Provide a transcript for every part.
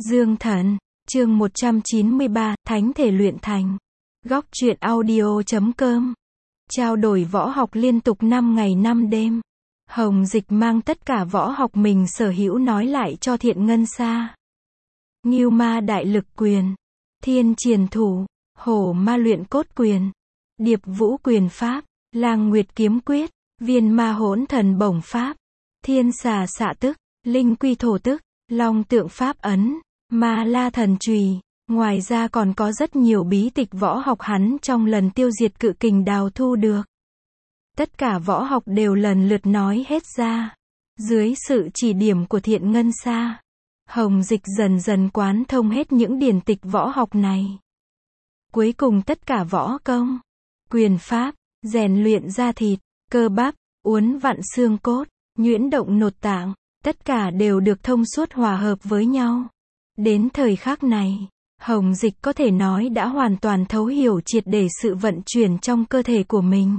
Dương Thần, chương 193, Thánh thể luyện thành. Góc truyện audio.com. Trao đổi võ học liên tục 5 ngày 5 đêm. Hồng Dịch mang tất cả võ học mình sở hữu nói lại cho Thiện Ngân Sa. Ngưu Ma Đại Lực Quyền, Thiên Triền Thủ, Hổ Ma Luyện Cốt Quyền, Điệp Vũ Quyền Pháp, Lang Nguyệt Kiếm Quyết, Viên Ma Hỗn Thần Bổng Pháp, Thiên Xà Xạ Tức, Linh Quy Thổ Tức, Long Tượng Pháp Ấn, Ma La Thần Chùy. Ngoài ra còn có rất nhiều bí tịch võ học hắn trong lần tiêu diệt Cự Kình đào thu được. Tất cả võ học đều lần lượt nói hết ra. Dưới sự chỉ điểm của Thiện Ngân Sa, Hồng Dịch dần dần quán thông hết những điển tịch võ học này. Cuối cùng tất cả võ công, quyền pháp, rèn luyện da thịt, cơ bắp, uốn vặn xương cốt, nhuyễn động nội tạng, tất cả đều được thông suốt hòa hợp với nhau. Đến thời khắc này, Hồng Dịch có thể nói đã hoàn toàn thấu hiểu triệt để sự vận chuyển trong cơ thể của mình.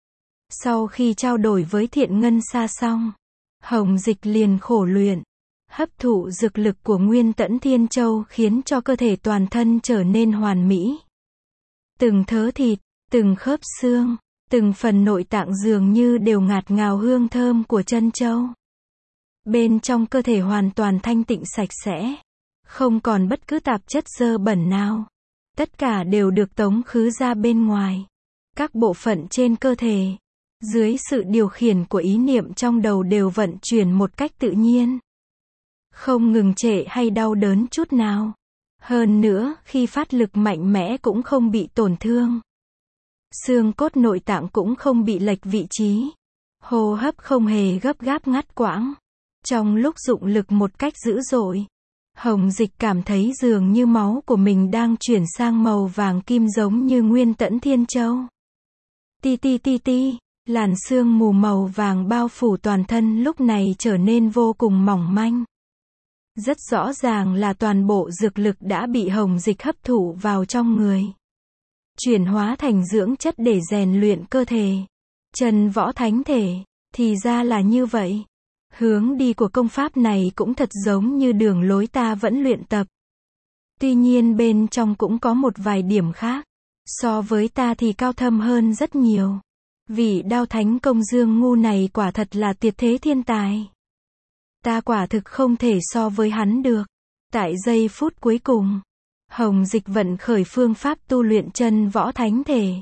Sau khi trao đổi với Thiện Ngân Sa xong, Hồng Dịch liền khổ luyện, hấp thụ dược lực của Nguyên Tẫn Thiên Châu khiến cho cơ thể toàn thân trở nên hoàn mỹ. Từng thớ thịt, từng khớp xương, từng phần nội tạng dường như đều ngạt ngào hương thơm của chân châu. Bên trong cơ thể hoàn toàn thanh tịnh sạch sẽ, không còn bất cứ tạp chất dơ bẩn nào. Tất cả đều được tống khứ ra bên ngoài. Các bộ phận trên cơ thể, dưới sự điều khiển của ý niệm trong đầu đều vận chuyển một cách tự nhiên. Không ngừng trệ hay đau đớn chút nào. Hơn nữa, khi phát lực mạnh mẽ cũng không bị tổn thương. Xương cốt nội tạng cũng không bị lệch vị trí. Hô hấp không hề gấp gáp ngắt quãng. Trong lúc dụng lực một cách dữ dội, Hồng Dịch cảm thấy dường như máu của mình đang chuyển sang màu vàng kim giống như Nguyên Tẫn Thiên Châu. Ti ti ti ti, làn sương mù màu vàng bao phủ toàn thân lúc này trở nên vô cùng mỏng manh. Rất rõ ràng là toàn bộ dược lực đã bị Hồng Dịch hấp thụ vào trong người, chuyển hóa thành dưỡng chất để rèn luyện cơ thể. Chân võ thánh thể, thì ra là như vậy. Hướng đi của công pháp này cũng thật giống như đường lối ta vẫn luyện tập. Tuy nhiên bên trong cũng có một vài điểm khác. So với ta thì cao thâm hơn rất nhiều. Vị Đao Thánh Công Dương Ngu này quả thật là tuyệt thế thiên tài. Ta quả thực không thể so với hắn được. Tại giây phút cuối cùng, Hồng Dịch vận khởi phương pháp tu luyện chân võ thánh thể.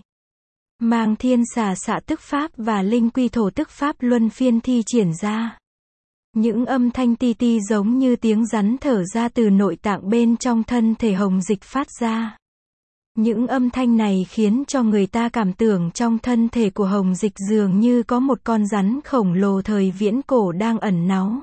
Mang Thiên Xà Xạ Tức Pháp và Linh Quy Thổ Tức Pháp luân phiên thi triển ra. Những âm thanh ti ti giống như tiếng rắn thở ra từ nội tạng bên trong thân thể Hồng Dịch phát ra. Những âm thanh này khiến cho người ta cảm tưởng trong thân thể của Hồng Dịch dường như có một con rắn khổng lồ thời viễn cổ đang ẩn náu.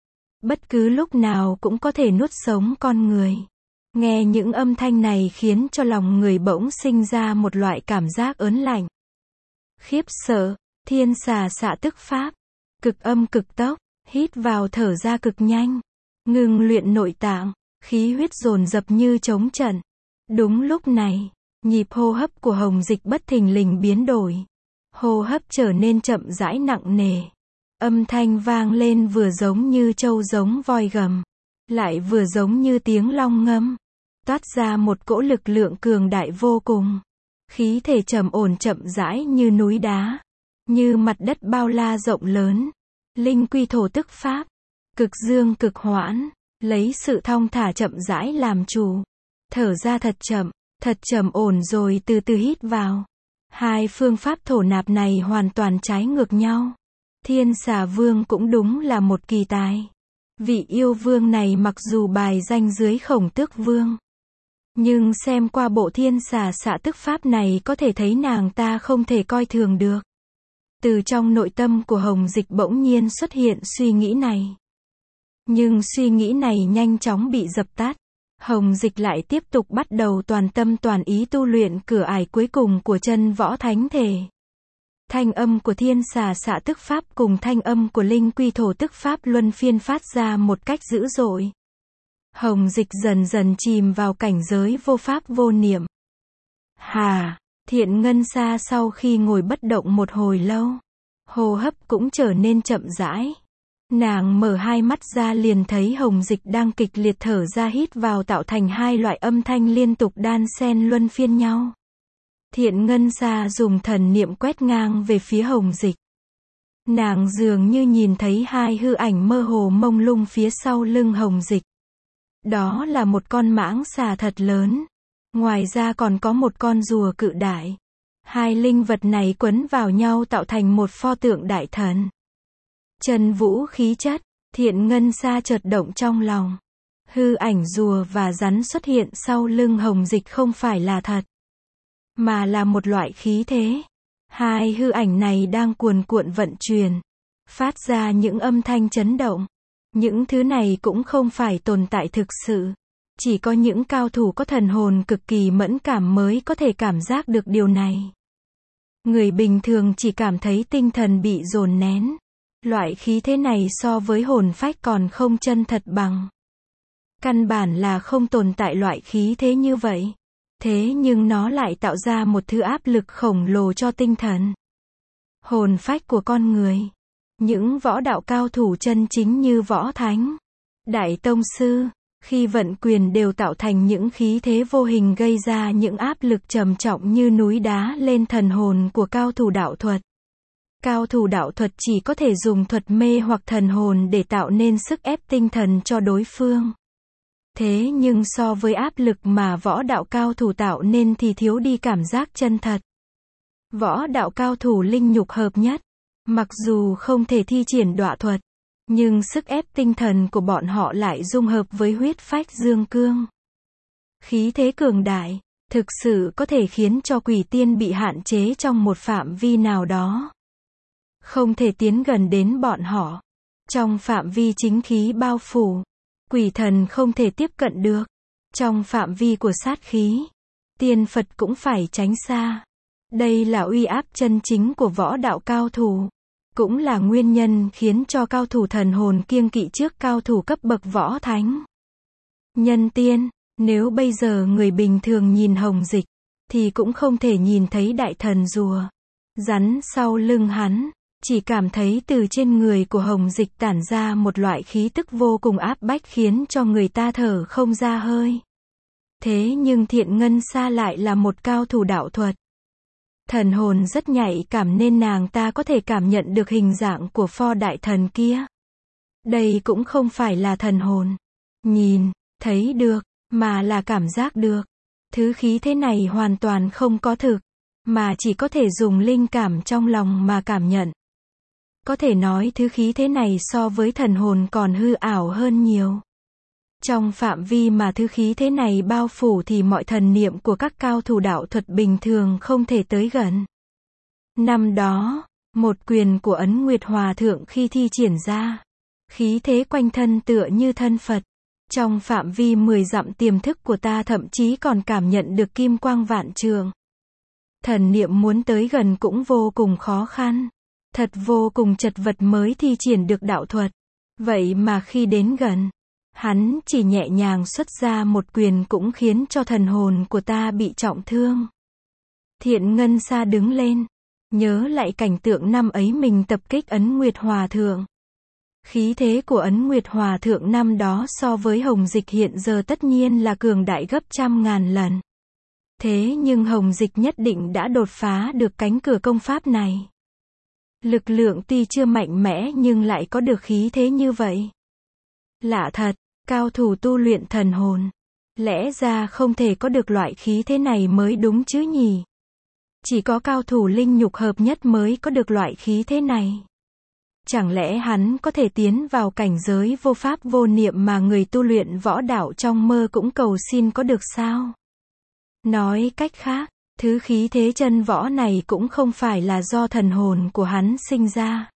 Bất cứ lúc nào cũng có thể nuốt sống con người. Nghe những âm thanh này khiến cho lòng người bỗng sinh ra một loại cảm giác ớn lạnh. Khiếp sợ, Thiên Xà Xạ Tức Pháp, cực âm cực tốc, hít vào thở ra cực nhanh, ngừng luyện nội tạng, khí huyết dồn dập như trống trận. Đúng lúc này, nhịp hô hấp của Hồng Dịch bất thình lình biến đổi. Hô hấp trở nên chậm rãi nặng nề. Âm thanh vang lên vừa giống như trâu giống voi gầm, lại vừa giống như tiếng long ngâm. Toát ra một cỗ lực lượng cường đại vô cùng. Khí thể trầm ổn chậm rãi như núi đá, như mặt đất bao la rộng lớn. Linh Quy Thổ Tức Pháp, cực dương cực hoãn, lấy sự thong thả chậm rãi làm chủ. Thở ra thật trầm ổn rồi từ từ hít vào. Hai phương pháp thổ nạp này hoàn toàn trái ngược nhau. Thiên Xà Vương cũng đúng là một kỳ tài. Vị yêu vương này mặc dù bài danh dưới Khổng Tước Vương, nhưng xem qua bộ Thiên Xà Xạ Tức Pháp này có thể thấy nàng ta không thể coi thường được. Từ trong nội tâm của Hồng Dịch bỗng nhiên xuất hiện suy nghĩ này. Nhưng suy nghĩ này nhanh chóng bị dập tắt. Hồng Dịch lại tiếp tục bắt đầu toàn tâm toàn ý tu luyện cửa ải cuối cùng của chân võ thánh thể. Thanh âm của Thiên Xà Xạ Tức Pháp cùng thanh âm của Linh Quy Thổ Tức Pháp luân phiên phát ra một cách dữ dội. Hồng Dịch dần dần chìm vào cảnh giới vô pháp vô niệm. Thiện Ngân Sa sau khi ngồi bất động một hồi lâu, hô hấp cũng trở nên chậm rãi. Nàng mở hai mắt ra liền thấy Hồng Dịch đang kịch liệt thở ra hít vào tạo thành hai loại âm thanh liên tục đan xen luân phiên nhau. Thiện Ngân Sa dùng thần niệm quét ngang về phía Hồng Dịch. Nàng dường như nhìn thấy hai hư ảnh mơ hồ mông lung phía sau lưng Hồng Dịch. Đó là một con mãng xà thật lớn. Ngoài ra còn có một con rùa cự đại. Hai linh vật này quấn vào nhau tạo thành một pho tượng đại thần. Trần vũ khí chất, Thiện Ngân Sa chợt động trong lòng. Hư ảnh rùa và rắn xuất hiện sau lưng Hồng Dịch không phải là thật, mà là một loại khí thế. Hai hư ảnh này đang cuồn cuộn vận chuyển, phát ra những âm thanh chấn động. Những thứ này cũng không phải tồn tại thực sự. Chỉ có những cao thủ có thần hồn cực kỳ mẫn cảm mới có thể cảm giác được điều này. Người bình thường chỉ cảm thấy tinh thần bị dồn nén. Loại khí thế này so với hồn phách còn không chân thật bằng. Căn bản là không tồn tại loại khí thế như vậy. Thế nhưng nó lại tạo ra một thứ áp lực khổng lồ cho tinh thần, hồn phách của con người. Những võ đạo cao thủ chân chính như Võ Thánh, Đại Tông Sư, khi vận quyền đều tạo thành những khí thế vô hình gây ra những áp lực trầm trọng như núi đá lên thần hồn của cao thủ đạo thuật. Cao thủ đạo thuật chỉ có thể dùng thuật mê hoặc thần hồn để tạo nên sức ép tinh thần cho đối phương. Thế nhưng so với áp lực mà võ đạo cao thủ tạo nên thì thiếu đi cảm giác chân thật. Võ đạo cao thủ linh nhục hợp nhất, mặc dù không thể thi triển đọa thuật, nhưng sức ép tinh thần của bọn họ lại dung hợp với huyết phách dương cương. Khí thế cường đại, thực sự có thể khiến cho quỷ tiên bị hạn chế trong một phạm vi nào đó. Không thể tiến gần đến bọn họ. Trong phạm vi chính khí bao phủ, quỷ thần không thể tiếp cận được. Trong phạm vi của sát khí, tiên Phật cũng phải tránh xa. Đây là uy áp chân chính của võ đạo cao thủ. Cũng là nguyên nhân khiến cho cao thủ thần hồn kiêng kỵ trước cao thủ cấp bậc võ thánh. Nhân tiên, nếu bây giờ người bình thường nhìn Hồng Dịch, thì cũng không thể nhìn thấy đại thần rùa, rắn sau lưng hắn. Chỉ cảm thấy từ trên người của Hồng Dịch tản ra một loại khí tức vô cùng áp bách khiến cho người ta thở không ra hơi. Thế nhưng Thiện Ngân Sa lại là một cao thủ đạo thuật. Thần hồn rất nhạy cảm nên nàng ta có thể cảm nhận được hình dạng của pho đại thần kia. Đây cũng không phải là thần hồn nhìn, thấy được, mà là cảm giác được. Thứ khí thế này hoàn toàn không có thực, mà chỉ có thể dùng linh cảm trong lòng mà cảm nhận. Có thể nói thứ khí thế này so với thần hồn còn hư ảo hơn nhiều. Trong phạm vi mà thứ khí thế này bao phủ thì mọi thần niệm của các cao thủ đạo thuật bình thường không thể tới gần. Năm đó, một quyền của Ấn Nguyệt Hòa Thượng khi thi triển ra, khí thế quanh thân tựa như thân Phật. Trong phạm vi 10 dặm tiềm thức của ta thậm chí còn cảm nhận được kim quang vạn trượng. Thần niệm muốn tới gần cũng vô cùng khó khăn. Thật vô cùng chật vật mới thi triển được đạo thuật. Vậy mà khi đến gần, hắn chỉ nhẹ nhàng xuất ra một quyền cũng khiến cho thần hồn của ta bị trọng thương. Thiện Ngân Sa đứng lên, nhớ lại cảnh tượng năm ấy mình tập kích Ấn Nguyệt Hòa Thượng. Khí thế của Ấn Nguyệt Hòa Thượng năm đó so với Hồng Dịch hiện giờ tất nhiên là cường đại gấp trăm ngàn lần. Thế nhưng Hồng Dịch nhất định đã đột phá được cánh cửa công pháp này. Lực lượng tuy chưa mạnh mẽ nhưng lại có được khí thế như vậy. Lạ thật, cao thủ tu luyện thần hồn, lẽ ra không thể có được loại khí thế này mới đúng chứ nhỉ? Chỉ có cao thủ linh nhục hợp nhất mới có được loại khí thế này. Chẳng lẽ hắn có thể tiến vào cảnh giới vô pháp vô niệm mà người tu luyện võ đạo trong mơ cũng cầu xin có được sao? Nói cách khác, thứ khí thế chân võ này cũng không phải là do thần hồn của hắn sinh ra,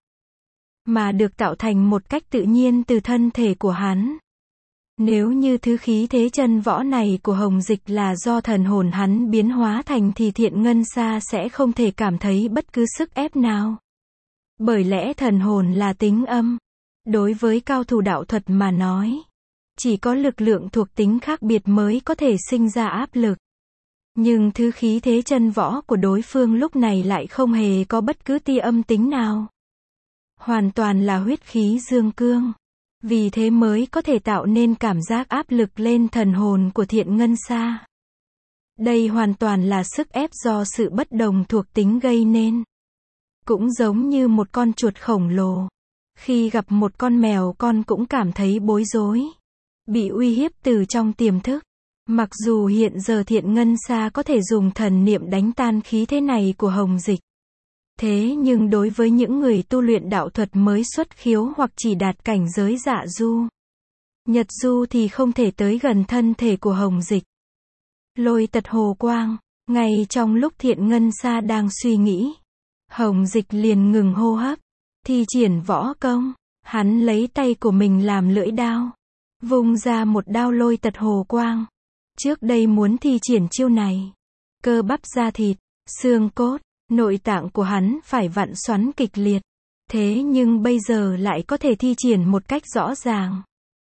mà được tạo thành một cách tự nhiên từ thân thể của hắn. Nếu như thứ khí thế chân võ này của Hồng Dịch là do thần hồn hắn biến hóa thành thì Thiện Ngân Sa sẽ không thể cảm thấy bất cứ sức ép nào. Bởi lẽ thần hồn là tính âm. Đối với cao thủ đạo thuật mà nói, chỉ có lực lượng thuộc tính khác biệt mới có thể sinh ra áp lực. Nhưng thứ khí thế chân võ của đối phương lúc này lại không hề có bất cứ tia âm tính nào. hoàn toàn là huyết khí dương cương. Vì thế mới có thể tạo nên cảm giác áp lực lên thần hồn của Thiện Ngân Sa. Đây hoàn toàn là sức ép do sự bất đồng thuộc tính gây nên. Cũng giống như một con chuột khổng lồ. Khi gặp một con mèo con cũng cảm thấy bối rối. Bị uy hiếp từ trong tiềm thức. Mặc dù hiện giờ Thiện Ngân Sa có thể dùng thần niệm đánh tan khí thế này của Hồng Dịch. Thế nhưng đối với những người tu luyện đạo thuật mới xuất khiếu hoặc chỉ đạt cảnh giới dạ du, nhật du thì không thể tới gần thân thể của Hồng Dịch. Lôi tật hồ quang, ngay trong lúc Thiện Ngân Sa đang suy nghĩ, Hồng Dịch liền ngừng hô hấp, thi triển võ công, hắn lấy tay của mình làm lưỡi đao, vung ra một đao lôi tật hồ quang. Trước đây muốn thi triển chiêu này, cơ bắp da thịt, xương cốt, nội tạng của hắn phải vặn xoắn kịch liệt. Thế nhưng bây giờ lại có thể thi triển một cách rõ ràng.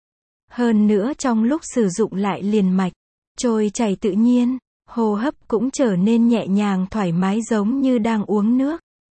Hơn nữa trong lúc sử dụng lại liền mạch, trôi chảy tự nhiên, hô hấp cũng trở nên nhẹ nhàng thoải mái giống như đang uống nước.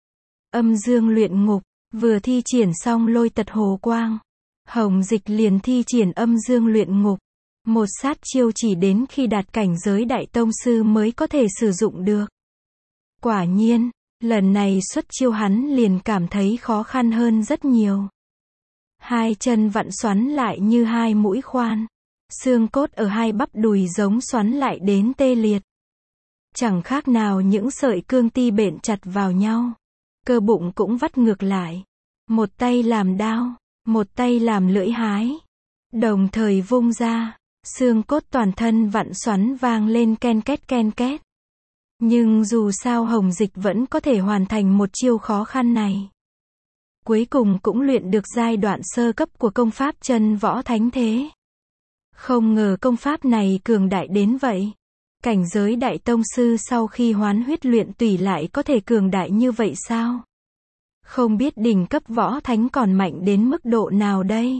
Âm dương luyện ngục, vừa thi triển xong lôi tật hồ quang, Hồng Dịch liền thi triển âm dương luyện ngục. Một sát chiêu chỉ đến khi đạt cảnh giới đại tông sư mới có thể sử dụng được. Quả nhiên, lần này xuất chiêu hắn liền cảm thấy khó khăn hơn rất nhiều. Hai chân vặn xoắn lại như hai mũi khoan. Xương cốt ở hai bắp đùi giống xoắn lại đến tê liệt. Chẳng khác nào những sợi cương ti bện chặt vào nhau. Cơ bụng cũng vắt ngược lại. Một tay làm đao, một tay làm lưỡi hái. Đồng thời vung ra, xương cốt toàn thân vặn xoắn vang lên ken két ken két. Nhưng dù sao Hồng Dịch vẫn có thể hoàn thành một chiêu khó khăn này. Cuối cùng cũng luyện được giai đoạn sơ cấp của công pháp chân võ thánh thế. Không ngờ công pháp này cường đại đến vậy. Cảnh giới đại tông sư sau khi hoán huyết luyện tùy lại có thể cường đại như vậy sao? Không biết đỉnh cấp võ thánh còn mạnh đến mức độ nào đây?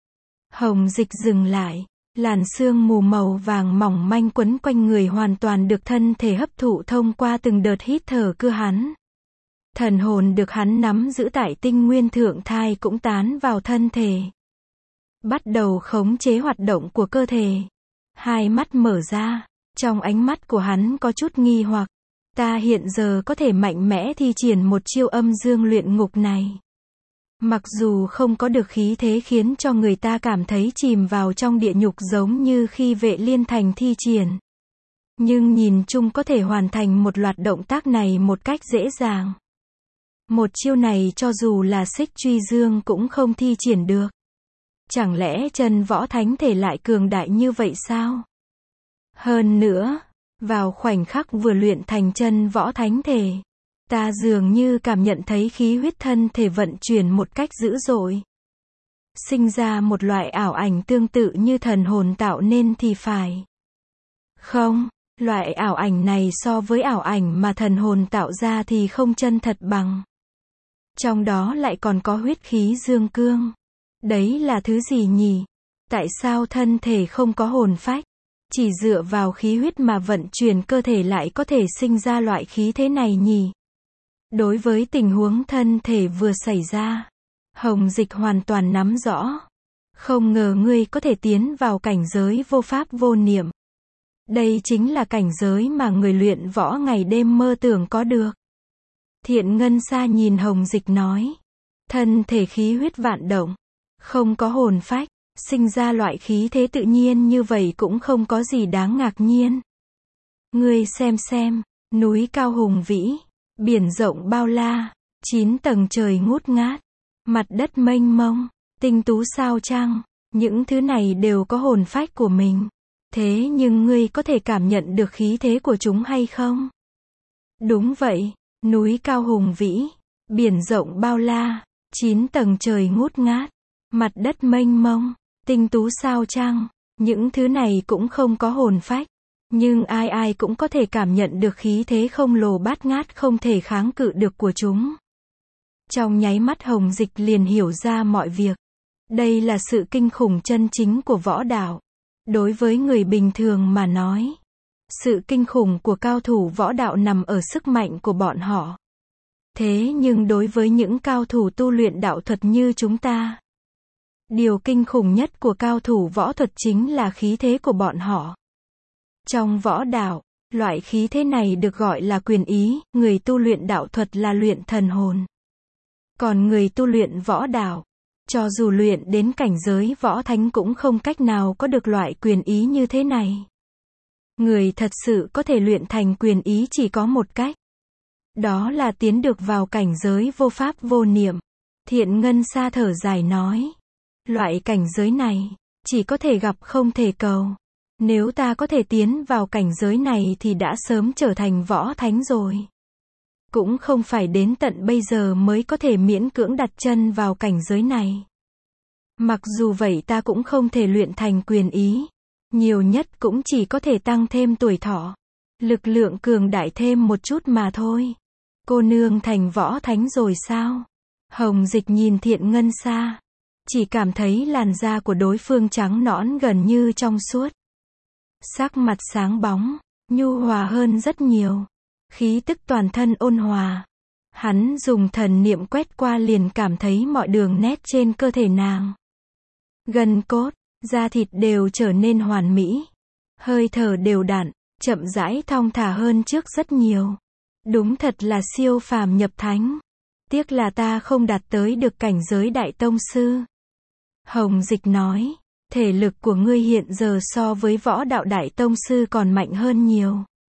Hồng Dịch dừng lại. Làn sương mù màu vàng mỏng manh quấn quanh người hoàn toàn được thân thể hấp thụ thông qua từng đợt hít thở của hắn. Thần hồn được hắn nắm giữ tại tinh nguyên thượng thai cũng tán vào thân thể. Bắt đầu khống chế hoạt động của cơ thể. Hai mắt mở ra, trong ánh mắt của hắn có chút nghi hoặc. Ta hiện giờ có thể mạnh mẽ thi triển một chiêu âm dương luyện ngục này. Mặc dù không có được khí thế khiến cho người ta cảm thấy chìm vào trong địa nhục giống như khi Vệ Liên Thành thi triển. Nhưng nhìn chung có thể hoàn thành một loạt động tác này một cách dễ dàng. Một chiêu này cho dù là Xích Truy Dương cũng không thi triển được. Chẳng lẽ chân võ thánh thể lại cường đại như vậy sao? Hơn nữa, vào khoảnh khắc vừa luyện thành chân võ thánh thể, ta dường như cảm nhận thấy khí huyết thân thể vận chuyển một cách dữ dội. Sinh ra một loại ảo ảnh tương tự như thần hồn tạo nên thì phải. Không, loại ảo ảnh này so với ảo ảnh mà thần hồn tạo ra thì không chân thật bằng. Trong đó lại còn có huyết khí dương cương. Đấy là thứ gì nhỉ? Tại sao thân thể không có hồn phách? Chỉ dựa vào khí huyết mà vận chuyển cơ thể lại có thể sinh ra loại khí thế này nhỉ? Đối với tình huống thân thể vừa xảy ra, Hồng Dịch hoàn toàn nắm rõ. Không ngờ ngươi có thể tiến vào cảnh giới vô pháp vô niệm. Đây chính là cảnh giới mà người luyện võ ngày đêm mơ tưởng có được. Thiện Ngân Sa nhìn Hồng Dịch nói. Thân thể khí huyết vạn động, không có hồn phách, sinh ra loại khí thế tự nhiên như vậy cũng không có gì đáng ngạc nhiên. Ngươi xem, núi cao hùng vĩ, biển rộng bao la, 9 tầng trời ngút ngát, mặt đất mênh mông, tinh tú sao trăng, những thứ này đều có hồn phách của mình. Thế nhưng ngươi có thể cảm nhận được khí thế của chúng hay không? Đúng vậy, núi cao hùng vĩ, biển rộng bao la, 9 tầng trời ngút ngát, mặt đất mênh mông, tinh tú sao trăng, những thứ này cũng không có hồn phách. Nhưng ai ai cũng có thể cảm nhận được khí thế khổng lồ bát ngát không thể kháng cự được của chúng. Trong nháy mắt Hồng Dịch liền hiểu ra mọi việc. Đây là sự kinh khủng chân chính của võ đạo. Đối với người bình thường mà nói, sự kinh khủng của cao thủ võ đạo nằm ở sức mạnh của bọn họ. Thế nhưng đối với những cao thủ tu luyện đạo thuật như chúng ta, điều kinh khủng nhất của cao thủ võ thuật chính là khí thế của bọn họ. Trong võ đạo, loại khí thế này được gọi là quyền ý, người tu luyện đạo thuật là luyện thần hồn. Còn người tu luyện võ đạo, cho dù luyện đến cảnh giới võ thánh cũng không cách nào có được loại quyền ý như thế này. Người thật sự có thể luyện thành quyền ý chỉ có một cách. Đó là tiến được vào cảnh giới vô pháp vô niệm. Thiện Ngân Sa thở dài nói. Loại cảnh giới này, chỉ có thể gặp không thể cầu. Nếu ta có thể tiến vào cảnh giới này thì đã sớm trở thành võ thánh rồi. Cũng không phải đến tận bây giờ mới có thể miễn cưỡng đặt chân vào cảnh giới này. Mặc dù vậy ta cũng không thể luyện thành quyền ý. Nhiều nhất cũng chỉ có thể tăng thêm tuổi thọ. Lực lượng cường đại thêm một chút mà thôi. Cô nương thành võ thánh rồi sao? Hồng Dịch nhìn Thiện Ngân Sa. Chỉ cảm thấy làn da của đối phương trắng nõn gần như trong suốt. Sắc mặt sáng bóng, nhu hòa hơn rất nhiều. Khí tức toàn thân ôn hòa. Hắn dùng thần niệm quét qua liền cảm thấy mọi đường nét trên cơ thể nàng. Gân cốt, da thịt đều trở nên hoàn mỹ. Hơi thở đều đặn, chậm rãi thong thả hơn trước rất nhiều. Đúng thật là siêu phàm nhập thánh. Tiếc là ta không đạt tới được cảnh giới đại tông sư. Hồng Dịch nói, thể lực của ngươi hiện giờ so với võ đạo đại tông sư còn mạnh hơn nhiều.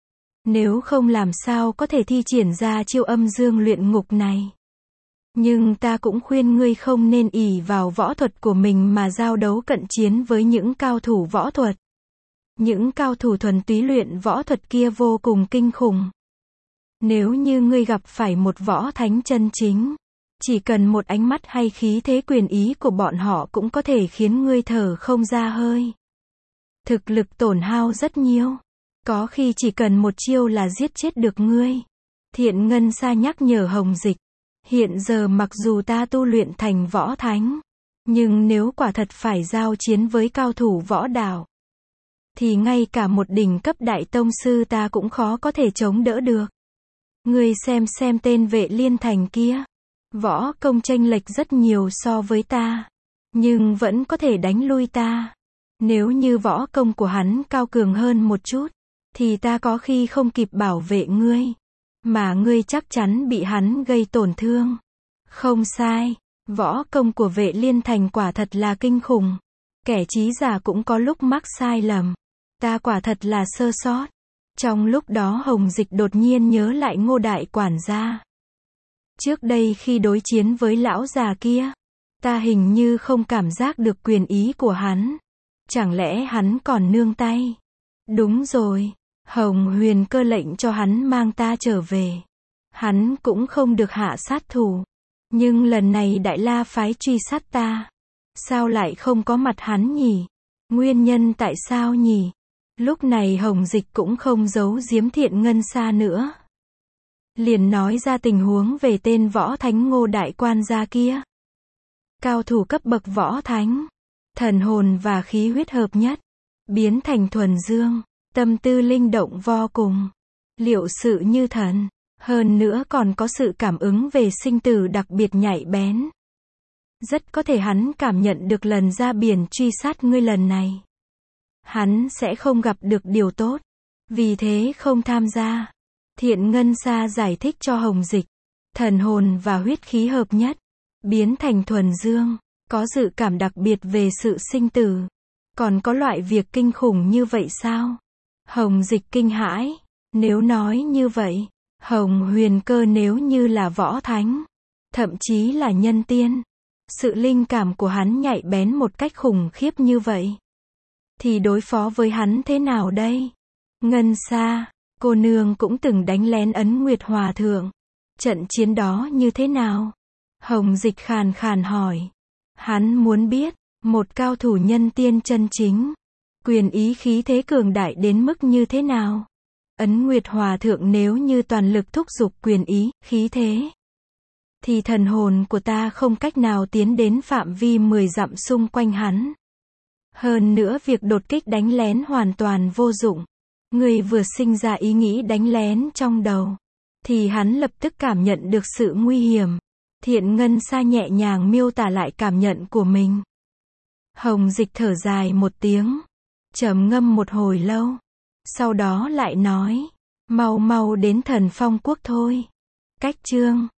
Nếu không làm sao có thể thi triển ra chiêu âm dương luyện ngục này. Nhưng ta cũng khuyên ngươi không nên ỷ vào võ thuật của mình mà giao đấu cận chiến với những cao thủ võ thuật. Những cao thủ thuần túy luyện võ thuật kia vô cùng kinh khủng. Nếu như ngươi gặp phải một võ thánh chân chính, chỉ cần một ánh mắt hay khí thế quyền ý của bọn họ cũng có thể khiến ngươi thở không ra hơi. Thực lực tổn hao rất nhiều. Có khi chỉ cần một chiêu là giết chết được ngươi. Thiện Ngân Sa nhắc nhở Hồng Dịch. Hiện giờ mặc dù ta tu luyện thành võ thánh, nhưng nếu quả thật phải giao chiến với cao thủ võ đạo, thì ngay cả một đỉnh cấp đại tông sư ta cũng khó có thể chống đỡ được. Ngươi xem tên Vệ Liên Thành kia. Võ công chênh lệch rất nhiều so với ta, nhưng vẫn có thể đánh lui ta. Nếu như võ công của hắn cao cường hơn một chút, thì ta có khi không kịp bảo vệ ngươi, mà ngươi chắc chắn bị hắn gây tổn thương. Không sai, võ công của Vệ Liên Thành quả thật là kinh khủng. Kẻ trí giả cũng có lúc mắc sai lầm. Ta quả thật là sơ sót. Trong lúc đó Hồng Dịch đột nhiên nhớ lại Ngô đại quản gia. Trước đây khi đối chiến với lão già kia, ta hình như không cảm giác được quyền ý của hắn. Chẳng lẽ hắn còn nương tay? Đúng rồi, Hồng Huyền Cơ lệnh cho hắn mang ta trở về. Hắn cũng không được hạ sát thủ. Nhưng lần này Đại La phái truy sát ta. Sao lại không có mặt hắn nhỉ? Nguyên nhân tại sao nhỉ? Lúc này Hồng Dịch cũng không giấu giếm Thiện Ngân Sa nữa. Liền nói ra tình huống về tên võ thánh Ngô đại quan gia kia. Cao thủ cấp bậc võ thánh. Thần hồn và khí huyết hợp nhất. Biến thành thuần dương. Tâm tư linh động vô cùng. Liệu sự như thần. Hơn nữa còn có sự cảm ứng về sinh tử đặc biệt nhạy bén. Rất có thể hắn cảm nhận được lần ra biển truy sát ngươi lần này. Hắn sẽ không gặp được điều tốt. Vì thế không tham gia. Thiện Ngân Sa giải thích cho Hồng Dịch. Thần hồn và huyết khí hợp nhất. Biến thành thuần dương. Có dự cảm đặc biệt về sự sinh tử. Còn có loại việc kinh khủng như vậy sao? Hồng Dịch kinh hãi. Nếu nói như vậy, Hồng Huyền Cơ nếu như là võ thánh, thậm chí là nhân tiên, sự linh cảm của hắn nhạy bén một cách khủng khiếp như vậy, thì đối phó với hắn thế nào đây? Ngân Sa, cô nương cũng từng đánh lén Ấn Nguyệt Hòa Thượng. Trận chiến đó như thế nào? Hồng Dịch khàn khàn hỏi. Hắn muốn biết, một cao thủ nhân tiên chân chính, quyền ý khí thế cường đại đến mức như thế nào? Ấn Nguyệt Hòa Thượng nếu như toàn lực thúc giục quyền ý, khí thế, thì thần hồn của ta không cách nào tiến đến phạm vi 10 dặm xung quanh hắn. Hơn nữa việc đột kích đánh lén hoàn toàn vô dụng. Người vừa sinh ra ý nghĩ đánh lén trong đầu. thì hắn lập tức cảm nhận được sự nguy hiểm. Thiện Ngân Sa nhẹ nhàng miêu tả lại cảm nhận của mình. Hồng Dịch thở dài một tiếng, trầm ngâm một hồi lâu, sau đó lại nói, mau mau đến Thần Phong Quốc thôi. Cách chương